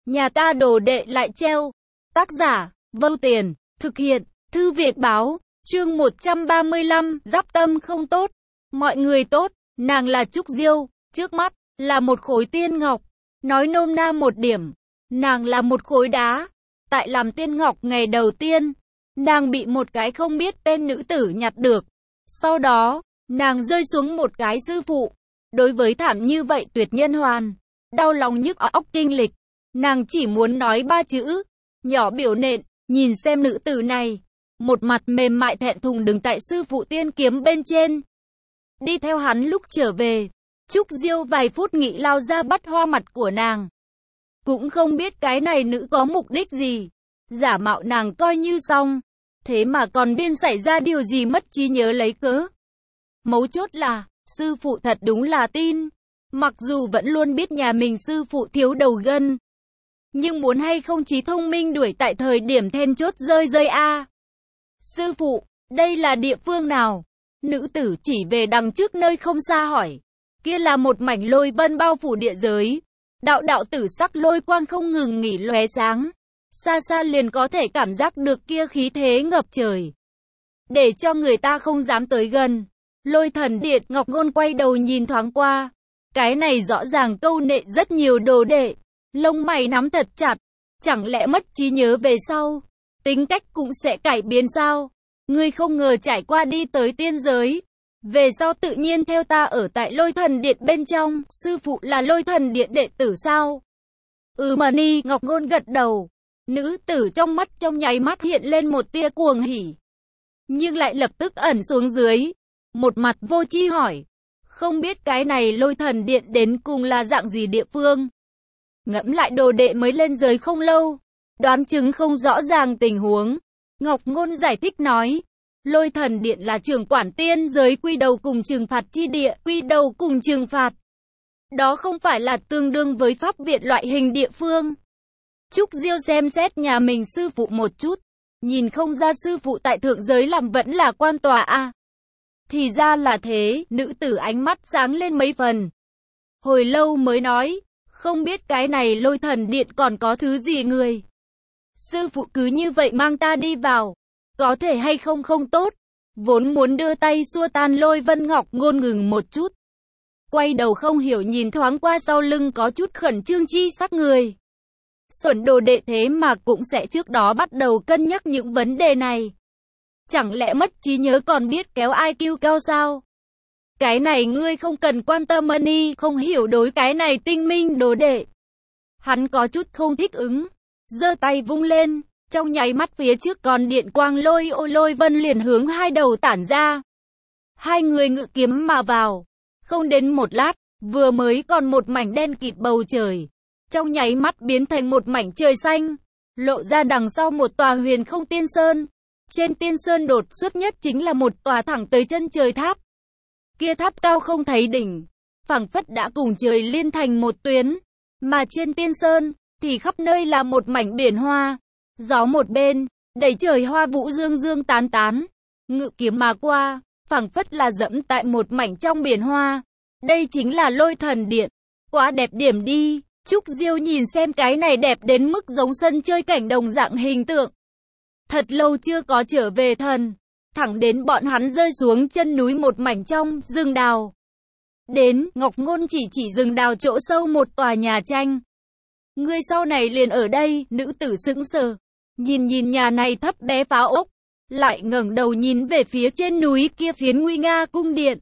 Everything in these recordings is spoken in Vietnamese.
Nhà ta đồ đệ lại treo. Tác giả, Vâu Tiền, thực hiện, Thư viện báo, chương 135, giáp tâm không tốt. Mọi người tốt, nàng là Trúc Diêu, trước mắt, là một khối tiên ngọc. Nói nôm na một điểm, nàng là một khối đá. Tại làm tiên ngọc ngày đầu tiên, nàng bị một cái không biết tên nữ tử nhặt được. Sau đó, nàng rơi xuống một cái sư phụ. Đối với thảm như vậy tuyệt nhân hoàn, đau lòng nhức óc kinh lịch. Nàng chỉ muốn nói ba chữ, nhỏ biểu nện, nhìn xem nữ tử này. Một mặt mềm mại thẹn thùng đứng tại sư phụ tiên kiếm bên trên. Đi theo hắn lúc trở về, Trúc Diêu vài phút nghĩ lao ra bắt hoa mặt của nàng. Cũng không biết cái này nữ có mục đích gì. Giả mạo nàng coi như xong. Thế mà còn biên xảy ra điều gì mất trí nhớ lấy cớ. Mấu chốt là, sư phụ thật đúng là tin. Mặc dù vẫn luôn biết nhà mình sư phụ thiếu đầu gân. Nhưng muốn hay không trí thông minh đuổi tại thời điểm then chốt rơi a. Sư phụ, đây là địa phương nào? Nữ tử chỉ về đằng trước nơi không xa hỏi. Kia là một mảnh lôi vân bao phủ địa giới. Đạo đạo tử sắc lôi quang không ngừng nghỉ lóe sáng. Xa xa liền có thể cảm giác được kia khí thế ngập trời. Để cho người ta không dám tới gần. Lôi thần điện Ngọc Ngôn quay đầu nhìn thoáng qua. Cái này rõ ràng câu nệ rất nhiều đồ đệ. Lông mày nắm thật chặt. Chẳng lẽ mất trí nhớ về sau, tính cách cũng sẽ cải biến sao? Ngươi không ngờ trải qua đi tới tiên giới. Về sau tự nhiên theo ta ở tại lôi thần điện bên trong. Sư phụ là lôi thần điện đệ tử sao? Mà ni Ngọc Ngôn gật đầu. Nữ tử trong mắt trong nháy mắt hiện lên một tia cuồng hỉ. Nhưng lại lập tức ẩn xuống dưới. Một mặt vô tri hỏi. Không biết cái này lôi thần điện đến cùng là dạng gì địa phương? Ngẫm lại đồ đệ mới lên giới không lâu. Đoán chứng không rõ ràng tình huống. Ngọc Ngôn giải thích nói. Lôi thần điện là trưởng quản tiên giới quy đầu cùng trừng phạt chi địa. Quy đầu cùng trừng phạt. Đó không phải là tương đương với pháp viện loại hình địa phương. Trúc Diêu xem xét nhà mình sư phụ một chút. Nhìn không ra sư phụ tại thượng giới làm vẫn là quan tòa a. Thì ra là thế, nữ tử ánh mắt sáng lên mấy phần. Hồi lâu mới nói, không biết cái này lôi thần điện còn có thứ gì người. Sư phụ cứ như vậy mang ta đi vào, có thể hay không không tốt. Vốn muốn đưa tay xua tan lôi vân Ngọc Ngôn ngừng một chút. Quay đầu không hiểu nhìn thoáng qua sau lưng có chút khẩn trương chi sắc người. Xuẩn đồ đệ thế mà cũng sẽ trước đó bắt đầu cân nhắc những vấn đề này. Chẳng lẽ mất trí nhớ còn biết kéo IQ cao sao? Cái này ngươi không cần quan tâm ni, không hiểu đối cái này tinh minh đồ đệ. Hắn có chút không thích ứng, giơ tay vung lên, trong nháy mắt phía trước còn điện quang lôi vân liền hướng hai đầu tản ra. Hai người ngự kiếm mà vào, không đến một lát, vừa mới còn một mảnh đen kịt bầu trời, trong nháy mắt biến thành một mảnh trời xanh, lộ ra đằng sau một tòa huyền không tiên sơn. Trên tiên sơn đột xuất nhất chính là một tòa thẳng tới chân trời tháp. Kia tháp cao không thấy đỉnh, phảng phất đã cùng trời liên thành một tuyến. Mà trên tiên sơn, thì khắp nơi là một mảnh biển hoa. Gió một bên, đầy trời hoa vũ dương dương tán tán. Ngự kiếm mà qua, phảng phất là dẫm tại một mảnh trong biển hoa. Đây chính là lôi thần điện. Quá đẹp điểm đi. Trúc Diêu nhìn xem cái này đẹp đến mức giống sân chơi cảnh đồng dạng hình tượng. Thật lâu chưa có trở về thần. Thẳng đến bọn hắn rơi xuống chân núi một mảnh trong rừng đào. Đến, Ngọc Ngôn chỉ rừng đào chỗ sâu một tòa nhà tranh. Ngươi sau này liền ở đây, nữ tử sững sờ. Nhìn nhà này thấp bé phá ốc. Lại ngẩng đầu nhìn về phía trên núi kia phiến nguy nga cung điện.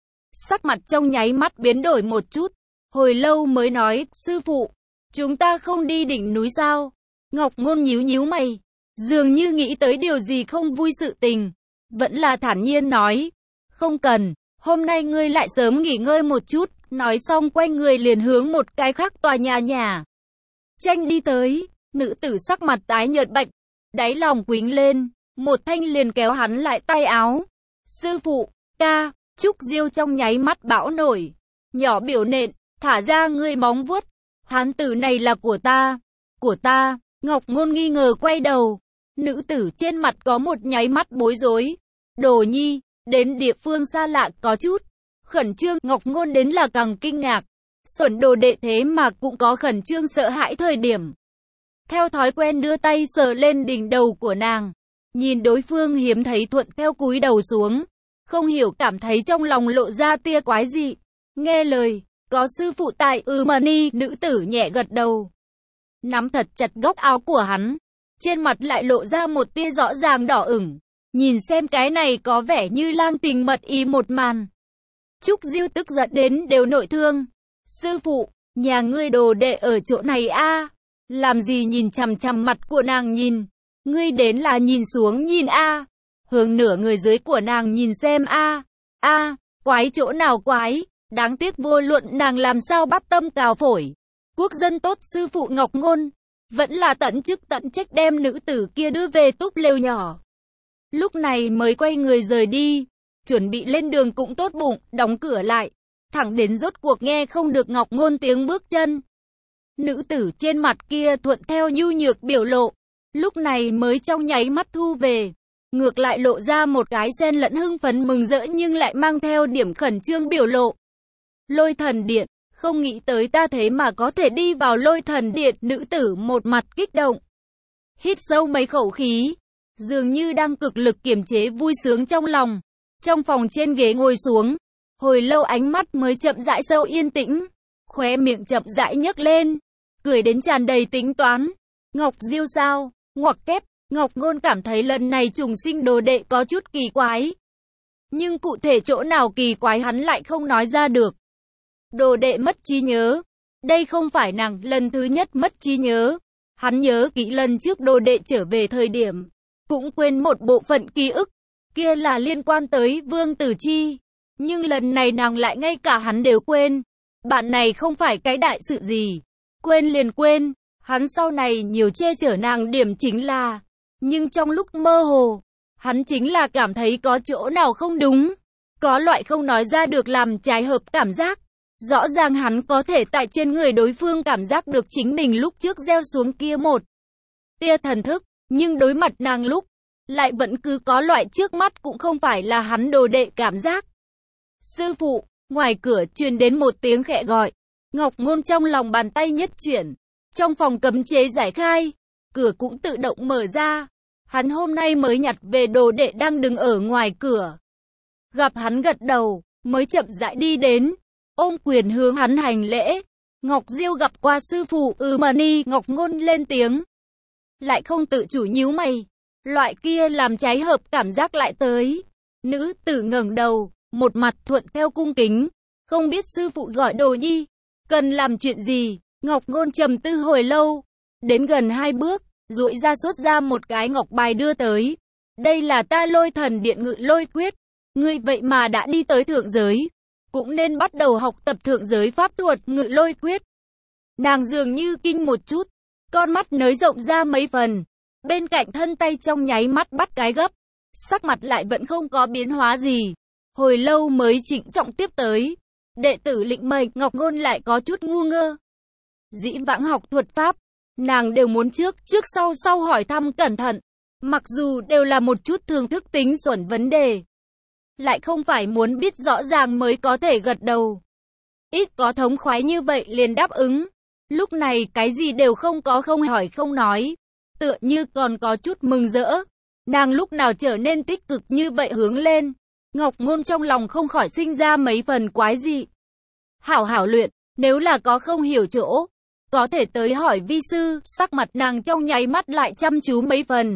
Sắc mặt trong nháy mắt biến đổi một chút. Hồi lâu mới nói, sư phụ, chúng ta không đi đỉnh núi sao? Ngọc Ngôn nhíu mày. Dường như nghĩ tới điều gì không vui sự tình. Vẫn là thản nhiên nói. Không cần, hôm nay ngươi lại sớm nghỉ ngơi một chút. Nói xong quay người liền hướng một cái khác tòa nhà tranh đi tới. Nữ tử sắc mặt tái nhợt bạch, đáy lòng quĩnh lên. Một thanh liền kéo hắn lại tay áo. Sư phụ, ca. Trúc Diêu trong nháy mắt bão nổi. Nhỏ biểu nện, thả ra ngươi móng vuốt. Hán tử này là của ta. Của ta. Ngọc Ngôn nghi ngờ quay đầu. Nữ tử trên mặt có một nháy mắt bối rối. Đồ nhi, đến địa phương xa lạ có chút khẩn trương. Ngọc Ngôn đến là càng kinh ngạc. Xuẩn đồ đệ thế mà cũng có khẩn trương sợ hãi thời điểm. theo thói quen đưa tay sờ lên đỉnh đầu của nàng. Nhìn đối phương hiếm thấy thuận theo cúi đầu xuống, không hiểu cảm thấy trong lòng lộ ra tia quái dị. Nghe lời, có sư phụ tại Mani, nữ tử nhẹ gật đầu. Nắm thật chặt góc áo của hắn, trên mặt lại lộ ra một tia rõ ràng đỏ ửng. Nhìn xem cái này có vẻ như lang tình mật ý một màn. Trúc Diêu tức giận đến đều nội thương. Sư phụ, nhà ngươi đồ đệ ở chỗ này a? Làm gì nhìn chằm chằm mặt của nàng nhìn? Ngươi đến là nhìn xuống nhìn a? Hướng nửa người dưới của nàng nhìn xem a. Quái chỗ nào quái? Đáng tiếc vô luận nàng làm sao bắt tâm cào phổi. Quốc dân tốt sư phụ Ngọc Ngôn, vẫn là tận chức tận trách đem nữ tử kia đưa về túp lều nhỏ. Lúc này mới quay người rời đi, chuẩn bị lên đường cũng tốt bụng, đóng cửa lại, thẳng đến rốt cuộc nghe không được Ngọc Ngôn tiếng bước chân. Nữ tử trên mặt kia thuận theo nhu nhược biểu lộ, lúc này mới trong nháy mắt thu về, ngược lại lộ ra một cái xen lẫn hưng phấn mừng rỡ nhưng lại mang theo điểm khẩn trương biểu lộ. Lôi Thần Điện, không nghĩ tới ta thế mà có thể đi vào Lôi Thần Điện, nữ tử một mặt kích động. Hít sâu mấy khẩu khí, dường như đang cực lực kiềm chế vui sướng trong lòng. Trong phòng trên ghế ngồi xuống, hồi lâu ánh mắt mới chậm rãi sâu yên tĩnh, khóe miệng chậm rãi nhấc lên, cười đến tràn đầy tính toán. Ngọc Diêu sao? Ngoặc kép, Ngọc Ngôn cảm thấy lần này trùng sinh đồ đệ có chút kỳ quái. Nhưng cụ thể chỗ nào kỳ quái hắn lại không nói ra được. Đồ đệ mất trí nhớ. Đây không phải nàng lần thứ nhất mất trí nhớ. Hắn nhớ kỹ lần trước đồ đệ trở về thời điểm, cũng quên một bộ phận ký ức. Kia là liên quan tới Vương Tử Chi. Nhưng lần này nàng lại ngay cả hắn đều quên. Bạn này không phải cái đại sự gì. Quên liền quên. Hắn sau này nhiều che chở nàng điểm chính là. Nhưng trong lúc mơ hồ, hắn chính là cảm thấy có chỗ nào không đúng. Có loại không nói ra được làm trái hợp cảm giác. Rõ ràng hắn có thể tại trên người đối phương cảm giác được chính mình lúc trước gieo xuống kia một tia thần thức. Nhưng đối mặt nàng lúc, lại vẫn cứ có loại trước mắt cũng không phải là hắn đồ đệ cảm giác. Sư phụ, ngoài cửa truyền đến một tiếng khẽ gọi. Ngọc Ngôn trong lòng bàn tay nhất chuyển. Trong phòng cấm chế giải khai, cửa cũng tự động mở ra. Hắn hôm nay mới nhặt về đồ đệ đang đứng ở ngoài cửa. Gặp hắn gật đầu, mới chậm rãi đi đến, ôm quyền hướng hắn hành lễ. Ngọc Diêu gặp qua sư phụ Mani, Ngọc Ngôn lên tiếng. Lại không tự chủ nhíu mày. Loại kia làm cháy hợp cảm giác lại tới. Nữ tử ngẩng đầu, một mặt thuận theo cung kính. Không biết sư phụ gọi đồ nhi, cần làm chuyện gì? Ngọc Ngôn trầm tư hồi lâu, đến gần 2 bước, duỗi ra xuất ra một cái ngọc bài đưa tới. Đây là ta Lôi Thần Điện ngự lôi quyết. Ngươi vậy mà đã đi tới thượng giới, cũng nên bắt đầu học tập thượng giới pháp thuật ngự lôi quyết. Nàng dường như kinh một chút, con mắt nới rộng ra mấy phần. Bên cạnh thân tay trong nháy mắt bắt cái gấp, sắc mặt lại vẫn không có biến hóa gì. Hồi lâu mới trịnh trọng tiếp tới. Đệ tử lĩnh mệnh. Ngọc Ngôn lại có chút ngu ngơ. Dĩ vãng học thuật pháp, nàng đều muốn trước sau hỏi thăm cẩn thận. Mặc dù đều là một chút thường thức tính xuẩn vấn đề, lại không phải muốn biết rõ ràng mới có thể gật đầu. Ít có thống khoái như vậy liền đáp ứng. Lúc này cái gì đều không có, không hỏi không nói, tựa như còn có chút mừng rỡ. Nàng lúc nào trở nên tích cực như vậy hướng lên. Ngọc Ngôn trong lòng không khỏi sinh ra mấy phần quái dị. Hảo luyện, nếu là có không hiểu chỗ, có thể tới hỏi vi sư. Sắc mặt nàng trong nháy mắt lại chăm chú mấy phần.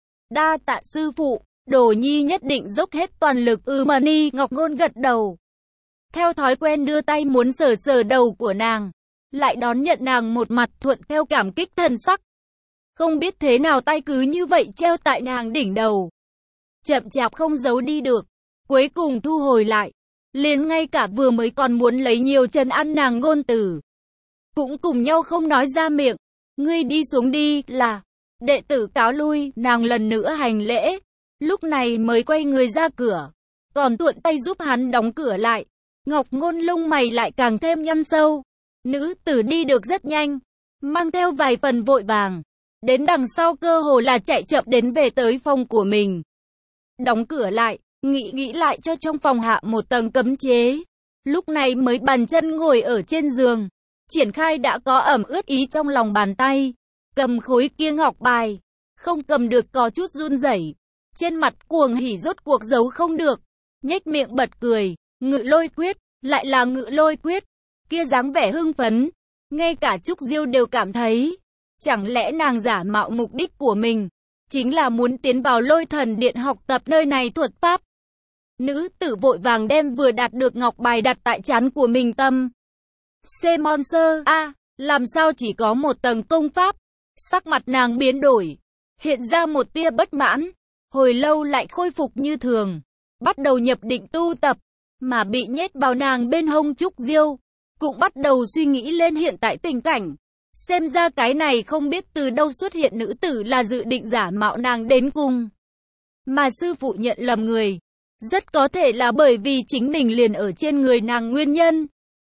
Đa tạ sư phụ, đồ nhi nhất định dốc hết toàn lực. Mani, Ngọc Ngôn gật đầu. Theo thói quen đưa tay muốn sờ đầu của nàng, lại đón nhận nàng một mặt thuận theo cảm kích thần sắc. Không biết thế nào tay cứ như vậy treo tại nàng đỉnh đầu, chậm chạp không giấu đi được, cuối cùng thu hồi lại. Liền ngay cả vừa mới còn muốn lấy nhiều chân ăn nàng ngôn từ, cũng cùng nhau không nói ra miệng. Ngươi đi xuống đi, là đệ tử cáo lui. Nàng lần nữa hành lễ, lúc này mới quay người ra cửa, còn thuận tay giúp hắn đóng cửa lại. Ngọc Ngôn lông mày lại càng thêm nhăn sâu. Nữ tử đi được rất nhanh, mang theo vài phần vội vàng. Đến đằng sau cơ hồ là chạy chậm đến về tới phòng của mình. Đóng cửa lại, nghĩ lại cho trong phòng hạ một tầng cấm chế. Lúc này mới bàn chân ngồi ở trên giường, triển khai đã có ẩm ướt ý trong lòng bàn tay. cầm khối kia ngọc bài, không cầm được có chút run rẩy. Trên mặt cuồng hỉ rốt cuộc giấu không được, nhếch miệng bật cười, Ngự Lôi quyết, lại là Ngự Lôi quyết, kia dáng vẻ hưng phấn, ngay cả Trúc Diêu đều cảm thấy, chẳng lẽ nàng giả mạo mục đích của mình, chính là muốn tiến vào Lôi Thần Điện học tập nơi này thuật pháp. Nữ tử vội vàng đem vừa đạt được ngọc bài đặt tại trán của mình tâm. Monster a, làm sao chỉ có một tầng công pháp? Sắc mặt nàng biến đổi, hiện ra một tia bất mãn, hồi lâu lại khôi phục như thường, bắt đầu nhập định tu tập, mà bị nhét vào nàng bên hông Trúc Diêu, cũng bắt đầu suy nghĩ lên hiện tại tình cảnh. Xem ra cái này không biết từ đâu xuất hiện nữ tử là dự định giả mạo nàng đến cùng. Mà sư phụ nhận lầm người, rất có thể là bởi vì chính mình liền ở trên người nàng nguyên nhân.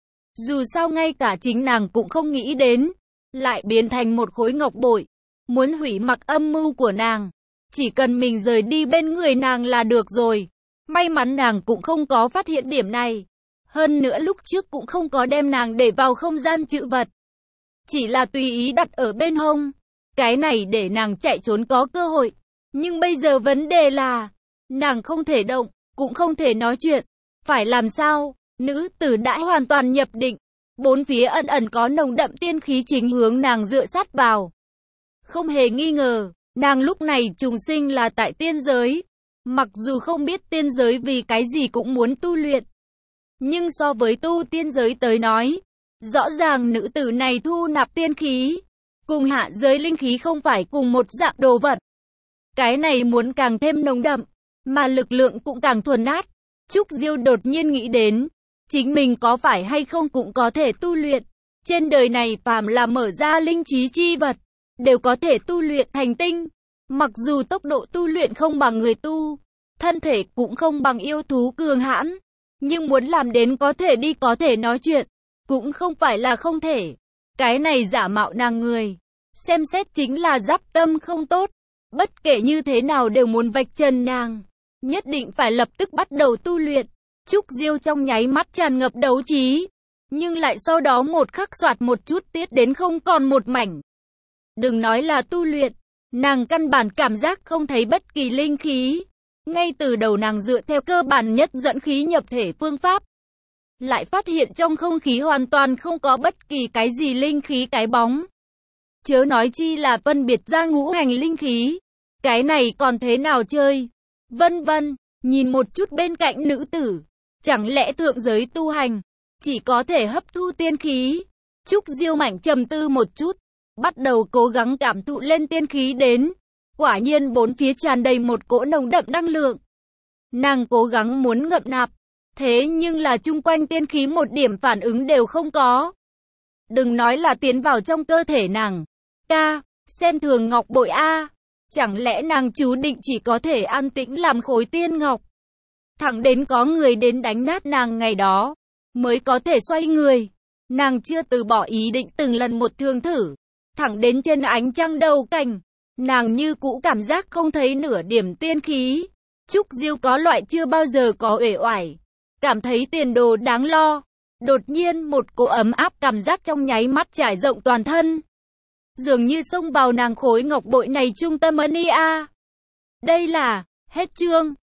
Dù sao ngay cả chính nàng cũng không nghĩ đến, lại biến thành một khối ngọc bội, muốn hủy mặc âm mưu của nàng. Chỉ cần mình rời đi bên người nàng là được rồi. May mắn nàng cũng không có phát hiện điểm này. Hơn nữa lúc trước cũng không có đem nàng để vào không gian trữ vật. Chỉ là tùy ý đặt ở bên hông. Cái này để nàng chạy trốn có cơ hội. Nhưng bây giờ vấn đề là, nàng không thể động, cũng không thể nói chuyện. Phải làm sao? Nữ tử đã hoàn toàn nhập định. Bốn phía ẩn ẩn có nồng đậm tiên khí chính hướng nàng dựa sát vào. Không hề nghi ngờ, nàng lúc này trùng sinh là tại tiên giới. Mặc dù không biết tiên giới vì cái gì cũng muốn tu luyện. Nhưng so với tu tiên giới tới nói, rõ ràng nữ tử này thu nạp tiên khí, cùng hạ giới linh khí không phải cùng một dạng đồ vật. Cái này muốn càng thêm nồng đậm, mà lực lượng cũng càng thuần át. Trúc Diêu đột nhiên nghĩ đến, chính mình có phải hay không cũng có thể tu luyện. Trên đời này phàm là mở ra linh trí chi vật, đều có thể tu luyện thành tinh. Mặc dù tốc độ tu luyện không bằng người tu, thân thể cũng không bằng yêu thú cường hãn, nhưng muốn làm đến có thể đi có thể nói chuyện, cũng không phải là không thể. Cái này giả mạo nàng người, xem xét chính là giáp tâm không tốt. Bất kể như thế nào đều muốn vạch trần nàng, nhất định phải lập tức bắt đầu tu luyện. Trúc Diêu trong nháy mắt tràn ngập đấu trí, nhưng lại sau đó một khắc soạt một chút tiết đến không còn một mảnh. Đừng nói là tu luyện, nàng căn bản cảm giác không thấy bất kỳ linh khí. Ngay từ đầu nàng dựa theo cơ bản nhất dẫn khí nhập thể phương pháp, lại phát hiện trong không khí hoàn toàn không có bất kỳ cái gì linh khí cái bóng. Chớ nói chi là phân biệt ra ngũ hành linh khí. Cái này còn thế nào chơi? Vân vân, nhìn một chút bên cạnh nữ tử. Chẳng lẽ thượng giới tu hành, chỉ có thể hấp thu tiên khí? Trúc Diêu mảnh trầm tư một chút, bắt đầu cố gắng cảm thụ lên tiên khí đến. Quả nhiên bốn phía tràn đầy một cỗ nồng đậm năng lượng. Nàng cố gắng muốn ngậm nạp, thế nhưng là chung quanh tiên khí một điểm phản ứng đều không có. Đừng nói là tiến vào trong cơ thể nàng. Xem thường ngọc bội a. Chẳng lẽ nàng chú định chỉ có thể an tĩnh làm khối tiên ngọc? Thẳng đến có người đến đánh nát nàng ngày đó, mới có thể xoay người. Nàng chưa từ bỏ ý định từng lần một thương thử. Thẳng đến trên ánh trăng đầu cành, nàng như cũ cảm giác không thấy nửa điểm tiên khí. Trúc Diêu có loại chưa bao giờ có uể oải, cảm thấy tiền đồ đáng lo. Đột nhiên một cỗ ấm áp cảm giác trong nháy mắt trải rộng toàn thân. Dường như xông vào nàng khối ngọc bội này trung tâm ân a. Đây là, hết chương.